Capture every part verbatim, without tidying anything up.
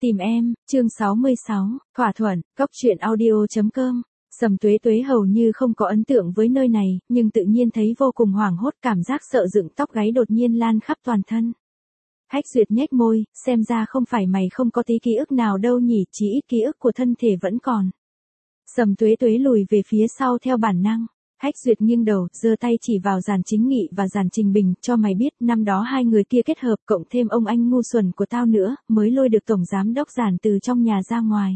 Tìm em, chương sáu mươi sáu, thỏa thuận, cốc truyện audio chấm com. Sầm Tuế Tuế hầu như không có ấn tượng với nơi này, nhưng tự nhiên thấy vô cùng hoảng hốt, cảm giác sợ dựng tóc gáy đột nhiên lan khắp toàn thân. Hách Duyệt nhếch môi, xem ra không phải mày không có tí ký ức nào đâu nhỉ, chỉ ít ký ức của thân thể vẫn còn. Sầm Tuế Tuế lùi về phía sau theo bản năng. Hách Duyệt nghiêng đầu, giơ tay chỉ vào Giản Chính Nghị và Giản Trình Bình, cho mày biết, năm đó hai người kia kết hợp, cộng thêm ông anh ngu xuẩn của tao nữa, mới lôi được tổng giám đốc Giản từ trong nhà ra ngoài.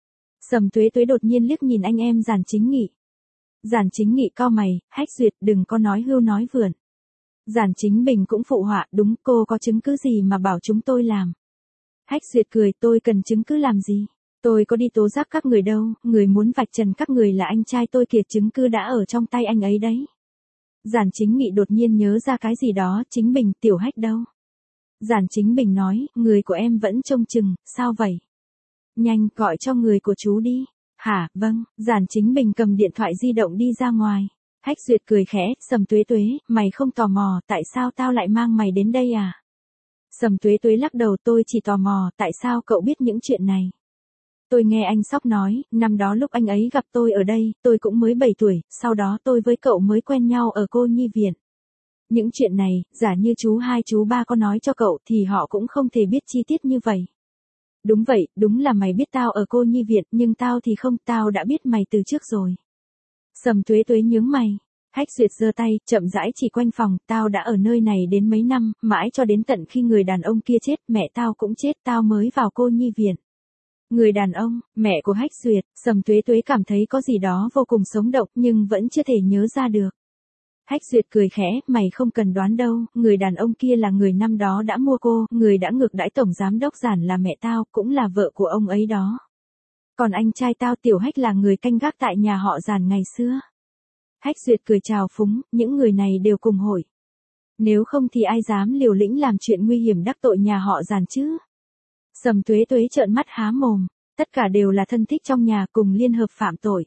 Sầm Tuế Tuế đột nhiên liếc nhìn anh em Giản Chính Nghị. Giản Chính Nghị cau mày, Hách Duyệt đừng có nói hưu nói vượn. Giản Chính Bình cũng phụ họa, đúng, cô có chứng cứ gì mà bảo chúng tôi làm. Hách Duyệt cười, tôi cần chứng cứ làm gì? Tôi có đi tố giác các người đâu, người muốn vạch trần các người là anh trai tôi kìa, chứng cứ đã ở trong tay anh ấy đấy. Giản Chính Nghị đột nhiên nhớ ra cái gì đó, Chính Bình, Tiểu Hách đâu? Giản Chính Bình nói, người của em vẫn trông chừng, sao vậy? Nhanh, gọi cho người của chú đi. Hả, vâng, Giản Chính Bình cầm điện thoại di động đi ra ngoài. Hách Duyệt cười khẽ, Sầm Tuế Tuế, mày không tò mò, tại sao tao lại mang mày đến đây à? Sầm Tuế Tuế lắc đầu, tôi chỉ tò mò, tại sao cậu biết những chuyện này? Tôi nghe anh Sóc nói, năm đó lúc anh ấy gặp tôi ở đây, tôi cũng mới bảy tuổi, sau đó tôi với cậu mới quen nhau ở cô nhi viện. Những chuyện này, giả như chú hai chú ba có nói cho cậu thì họ cũng không thể biết chi tiết như vậy. Đúng vậy, đúng là mày biết tao ở cô nhi viện, nhưng tao thì không, tao đã biết mày từ trước rồi. Sầm Tuế Tuế nhướng mày. Hách Duyệt giơ tay, chậm rãi chỉ quanh phòng, tao đã ở nơi này đến mấy năm, mãi cho đến tận khi người đàn ông kia chết, mẹ tao cũng chết, tao mới vào cô nhi viện. Người đàn ông, mẹ của Hách Duyệt, Sầm Tuế Tuế cảm thấy có gì đó vô cùng sống động nhưng vẫn chưa thể nhớ ra được. Hách Duyệt cười khẽ, mày không cần đoán đâu, người đàn ông kia là người năm đó đã mua cô, người đã ngược đãi tổng giám đốc Giản là mẹ tao, cũng là vợ của ông ấy đó. Còn anh trai tao Tiểu Hách là người canh gác tại nhà họ Giản ngày xưa. Hách Duyệt cười chào phúng, những người này đều cùng hội. Nếu không thì ai dám liều lĩnh làm chuyện nguy hiểm đắc tội nhà họ Giản chứ? Sầm Tuế Tuế trợn mắt há mồm, tất cả đều là thân thích trong nhà cùng liên hợp phạm tội.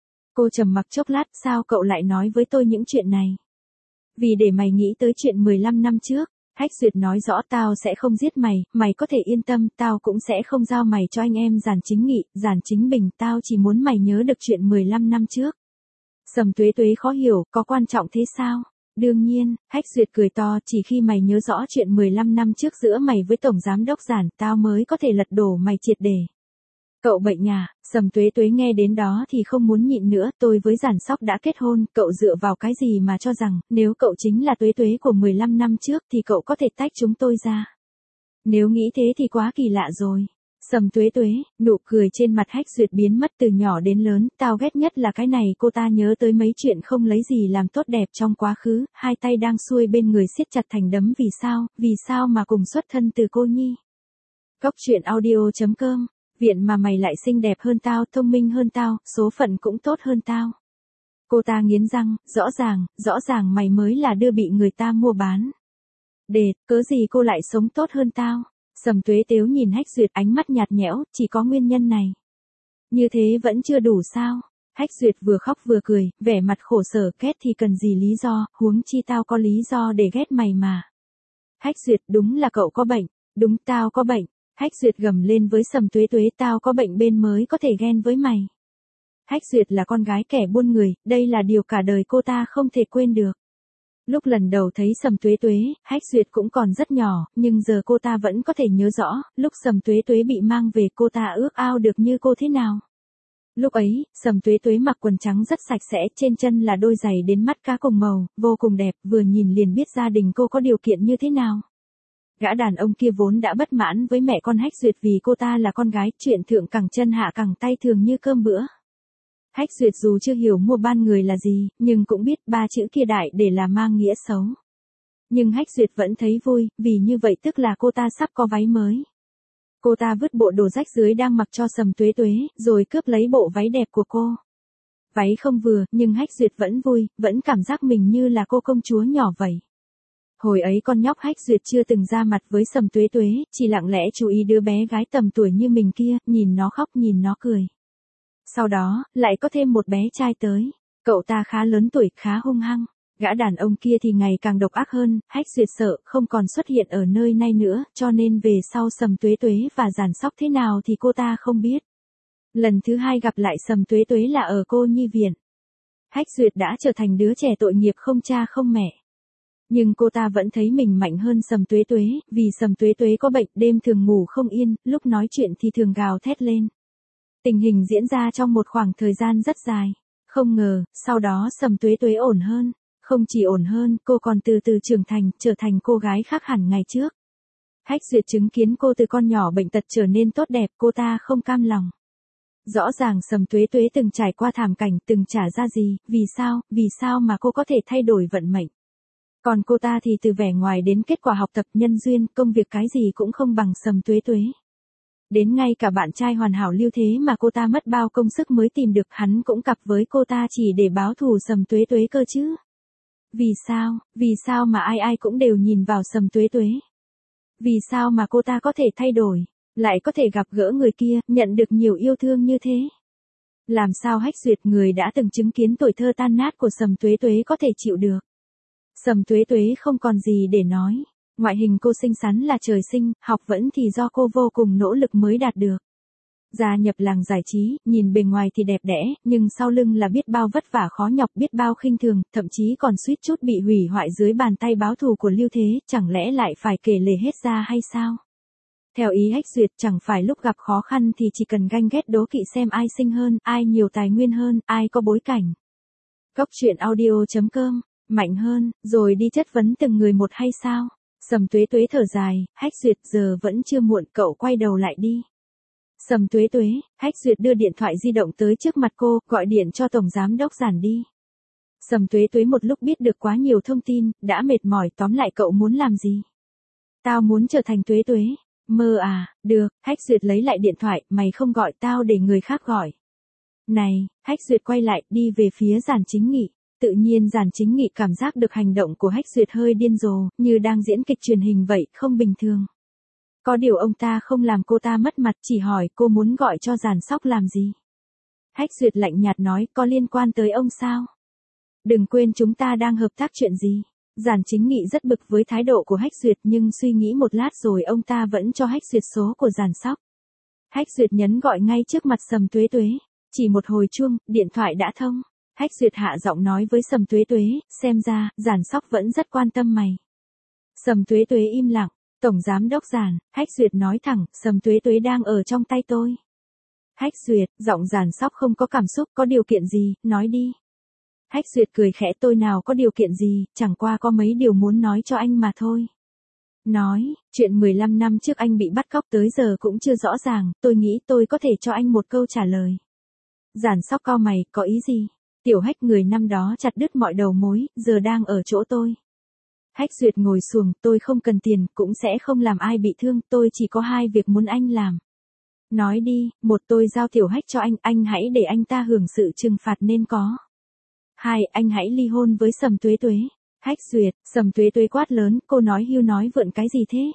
Cô trầm mặc chốc lát, sao cậu lại nói với tôi những chuyện này? Vì để mày nghĩ tới chuyện mười lăm năm trước, Hách Duyệt nói rõ, tao sẽ không giết mày, mày có thể yên tâm, tao cũng sẽ không giao mày cho anh em Giản Chính Nghị, Giản Chính Bình, tao chỉ muốn mày nhớ được chuyện mười lăm năm trước. Sầm Tuế Tuế khó hiểu, có quan trọng thế sao? Đương nhiên, Hách Duyệt cười to, chỉ khi mày nhớ rõ chuyện mười lăm năm trước giữa mày với tổng giám đốc Giản, tao mới có thể lật đổ mày triệt để. Cậu bệnh à? Sầm Tuế Tuế nghe đến đó thì không muốn nhịn nữa, tôi với Giản Sóc đã kết hôn, cậu dựa vào cái gì mà cho rằng, nếu cậu chính là Tuế Tuế của mười lăm năm trước thì cậu có thể tách chúng tôi ra. Nếu nghĩ thế thì quá kỳ lạ rồi. Sầm Tuế Tuế, nụ cười trên mặt Hách Duyệt biến mất từ nhỏ đến lớn, tao ghét nhất là cái này, cô ta nhớ tới mấy chuyện không lấy gì làm tốt đẹp trong quá khứ, hai tay đang xuôi bên người siết chặt thành đấm, vì sao, vì sao mà cùng xuất thân từ cô nhi. Cốc truyện audio chấm com, viện mà mày lại xinh đẹp hơn tao, thông minh hơn tao, số phận cũng tốt hơn tao. Cô ta nghiến răng, rõ ràng, rõ ràng mày mới là đưa bị người ta mua bán. Đệt, cớ gì cô lại sống tốt hơn tao? Sầm Tuế Tếu nhìn Hách Duyệt, ánh mắt nhạt nhẽo, chỉ có nguyên nhân này. Như thế vẫn chưa đủ sao? Hách Duyệt vừa khóc vừa cười, vẻ mặt khổ sở, ghét thì cần gì lý do, huống chi tao có lý do để ghét mày mà. Hách Duyệt, đúng là cậu có bệnh, đúng tao có bệnh. Hách Duyệt gầm lên với Sầm Tuế Tuế, tao có bệnh bên mới có thể ghen với mày. Hách Duyệt là con gái kẻ buôn người, đây là điều cả đời cô ta không thể quên được. Lúc lần đầu thấy Sầm Tuế Tuế, Hách Duyệt cũng còn rất nhỏ, nhưng giờ cô ta vẫn có thể nhớ rõ, lúc Sầm Tuế Tuế bị mang về cô ta ước ao được như cô thế nào. Lúc ấy, Sầm Tuế Tuế mặc quần trắng rất sạch sẽ, trên chân là đôi giày đến mắt cá cùng màu, vô cùng đẹp, vừa nhìn liền biết gia đình cô có điều kiện như thế nào. Gã đàn ông kia vốn đã bất mãn với mẹ con Hách Duyệt vì cô ta là con gái, chuyện thượng cẳng chân hạ cẳng tay thường như cơm bữa. Hách Duyệt dù chưa hiểu mua ban người là gì, nhưng cũng biết ba chữ kia đại để là mang nghĩa xấu. Nhưng Hách Duyệt vẫn thấy vui, vì như vậy tức là cô ta sắp có váy mới. Cô ta vứt bộ đồ rách dưới đang mặc cho Sầm Tuế Tuế, rồi cướp lấy bộ váy đẹp của cô. Váy không vừa, nhưng Hách Duyệt vẫn vui, vẫn cảm giác mình như là cô công chúa nhỏ vậy. Hồi ấy con nhóc Hách Duyệt chưa từng ra mặt với Sầm Tuế Tuế, chỉ lặng lẽ chú ý đứa bé gái tầm tuổi như mình kia, nhìn nó khóc nhìn nó cười. Sau đó, lại có thêm một bé trai tới. Cậu ta khá lớn tuổi, khá hung hăng. Gã đàn ông kia thì ngày càng độc ác hơn, Hách Duyệt sợ không còn xuất hiện ở nơi này nữa, cho nên về sau Sầm Tuế Tuế và Giản Sóc thế nào thì cô ta không biết. Lần thứ hai gặp lại Sầm Tuế Tuế là ở cô nhi viện. Hách Duyệt đã trở thành đứa trẻ tội nghiệp không cha không mẹ. Nhưng cô ta vẫn thấy mình mạnh hơn Sầm Tuế Tuế, vì Sầm Tuế Tuế có bệnh, đêm thường ngủ không yên, lúc nói chuyện thì thường gào thét lên. Tình hình diễn ra trong một khoảng thời gian rất dài. Không ngờ, sau đó Sầm Tuế Tuế ổn hơn. Không chỉ ổn hơn, cô còn từ từ trưởng thành, trở thành cô gái khác hẳn ngày trước. Hách Duyệt chứng kiến cô từ con nhỏ bệnh tật trở nên tốt đẹp, cô ta không cam lòng. Rõ ràng Sầm Tuế Tuế từng trải qua thảm cảnh, từng trả ra gì, vì sao, vì sao mà cô có thể thay đổi vận mệnh. Còn cô ta thì từ vẻ ngoài đến kết quả học tập, nhân duyên, công việc cái gì cũng không bằng Sầm Tuế Tuế. Đến ngay cả bạn trai hoàn hảo Lưu Thế mà cô ta mất bao công sức mới tìm được, hắn cũng cặp với cô ta chỉ để báo thù Sầm Tuế Tuế cơ chứ. Vì sao, vì sao mà ai ai cũng đều nhìn vào Sầm Tuế Tuế? Vì sao mà cô ta có thể thay đổi, lại có thể gặp gỡ người kia, nhận được nhiều yêu thương như thế? Làm sao Hách Duyệt, người đã từng chứng kiến tuổi thơ tan nát của Sầm Tuế Tuế, có thể chịu được? Sầm Tuế Tuế không còn gì để nói. Ngoại hình cô xinh xắn là trời sinh, học vẫn thì do cô vô cùng nỗ lực mới đạt được. Gia nhập làng giải trí, nhìn bề ngoài thì đẹp đẽ, nhưng sau lưng là biết bao vất vả khó nhọc, biết bao khinh thường, thậm chí còn suýt chút bị hủy hoại dưới bàn tay báo thù của Lưu Thế, chẳng lẽ lại phải kể lể hết ra hay sao? Theo ý Hách Duyệt, chẳng phải lúc gặp khó khăn thì chỉ cần ganh ghét đố kỵ xem ai xinh hơn, ai nhiều tài nguyên hơn, ai có bối cảnh. Cốc truyện audio chấm com, mạnh hơn, rồi đi chất vấn từng người một hay sao? Sầm Tuế Tuế thở dài, Hách Duyệt, giờ vẫn chưa muộn, cậu quay đầu lại đi. Sầm Tuế Tuế, Hách Duyệt đưa điện thoại di động tới trước mặt cô, gọi điện cho Tổng Giám đốc Giản đi. Sầm Tuế Tuế một lúc biết được quá nhiều thông tin, đã mệt mỏi, tóm lại cậu muốn làm gì? Tao muốn trở thành Tuế Tuế. Mơ à, được, Hách Duyệt lấy lại điện thoại, mày không gọi tao để người khác gọi. Này, Hách Duyệt quay lại, đi về phía Giản Chính Nghị. Tự nhiên Giản Chính Nghị cảm giác được hành động của Hách Duyệt hơi điên rồ, như đang diễn kịch truyền hình vậy, không bình thường. Có điều ông ta không làm cô ta mất mặt, chỉ hỏi cô muốn gọi cho Giản Sóc làm gì. Hách Duyệt lạnh nhạt nói, có liên quan tới ông sao? Đừng quên chúng ta đang hợp tác chuyện gì. Giản Chính Nghị rất bực với thái độ của Hách Duyệt, nhưng suy nghĩ một lát rồi ông ta vẫn cho Hách Duyệt số của Giản Sóc. Hách Duyệt nhấn gọi ngay trước mặt Sầm Tuế Tuế. Chỉ một hồi chuông, điện thoại đã thông. Hách Duyệt hạ giọng nói với Sầm Tuế Tuế, xem ra, Giản Sóc vẫn rất quan tâm mày. Sầm Tuế Tuế im lặng. Tổng Giám đốc Giản, Hách Duyệt nói thẳng, Sầm Tuế Tuế đang ở trong tay tôi. Hách Duyệt, giọng Giản Sóc không có cảm xúc, có điều kiện gì, nói đi. Hách Duyệt cười khẽ, tôi nào có điều kiện gì, chẳng qua có mấy điều muốn nói cho anh mà thôi. Nói, chuyện mười lăm năm trước anh bị bắt cóc tới giờ cũng chưa rõ ràng, tôi nghĩ tôi có thể cho anh một câu trả lời. Giản Sóc cau mày, có ý gì? Tiểu Hách, người năm đó chặt đứt mọi đầu mối, giờ đang ở chỗ tôi. Hách Duyệt ngồi xuồng, tôi không cần tiền, cũng sẽ không làm ai bị thương, tôi chỉ có hai việc muốn anh làm. Nói đi, một, tôi giao Tiểu Hách cho anh, anh hãy để anh ta hưởng sự trừng phạt nên có. Hai, anh hãy ly hôn với Sầm Tuế Tuế. Hách Duyệt, Sầm Tuế Tuế quát lớn, cô nói hưu nói vượn cái gì thế?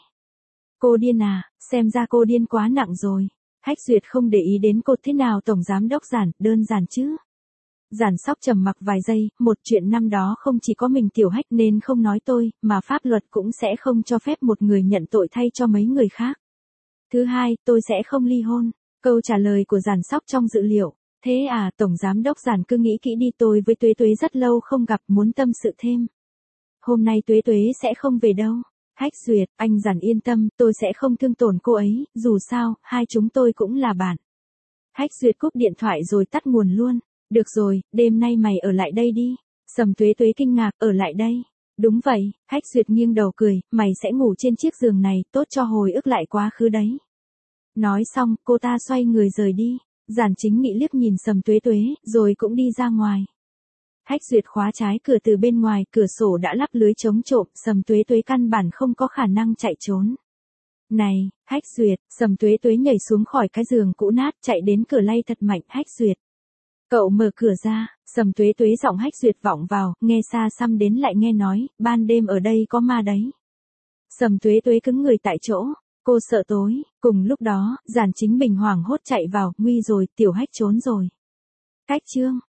Cô điên à, xem ra cô điên quá nặng rồi. Hách Duyệt không để ý đến cô, thế nào Tổng Giám đốc Giản, đơn giản chứ. Giản Sóc trầm mặc vài giây, một, chuyện năm đó không chỉ có mình Tiểu Hách nên không nói tôi, mà pháp luật cũng sẽ không cho phép một người nhận tội thay cho mấy người khác. Thứ hai, tôi sẽ không ly hôn. Câu trả lời của Giản Sóc trong dự liệu. Thế à, Tổng Giám đốc Giản cứ nghĩ kỹ đi, tôi với Tuế Tuế rất lâu không gặp, muốn tâm sự thêm. Hôm nay Tuế Tuế sẽ không về đâu. Hách Duyệt, anh Giản yên tâm, tôi sẽ không thương tổn cô ấy, dù sao, hai chúng tôi cũng là bạn. Hách Duyệt cúp điện thoại rồi tắt nguồn luôn. Được rồi, đêm nay mày ở lại đây đi. Sầm Tuế Tuế kinh ngạc, ở lại đây. Đúng vậy, Hách Duyệt nghiêng đầu cười, mày sẽ ngủ trên chiếc giường này, tốt cho hồi ức lại quá khứ đấy. Nói xong, cô ta xoay người rời đi. Giản Chính Nghị liếc nhìn Sầm Tuế Tuế, rồi cũng đi ra ngoài. Hách Duyệt khóa trái cửa từ bên ngoài, cửa sổ đã lắp lưới chống trộm, Sầm Tuế Tuế căn bản không có khả năng chạy trốn. Này, Hách Duyệt, Sầm Tuế Tuế nhảy xuống khỏi cái giường cũ nát, chạy đến cửa lay thật mạnh, Hách Duyệt. Cậu mở cửa ra, Sầm Tuế Tuế giọng Hách Duyệt vọng vào, nghe xa xăm đến lại nghe nói, ban đêm ở đây có ma đấy. Sầm Tuế Tuế cứng người tại chỗ, cô sợ tối, cùng lúc đó, Giản Chính Bình hoảng hốt chạy vào, nguy rồi, Tiểu Hách trốn rồi. Cách chương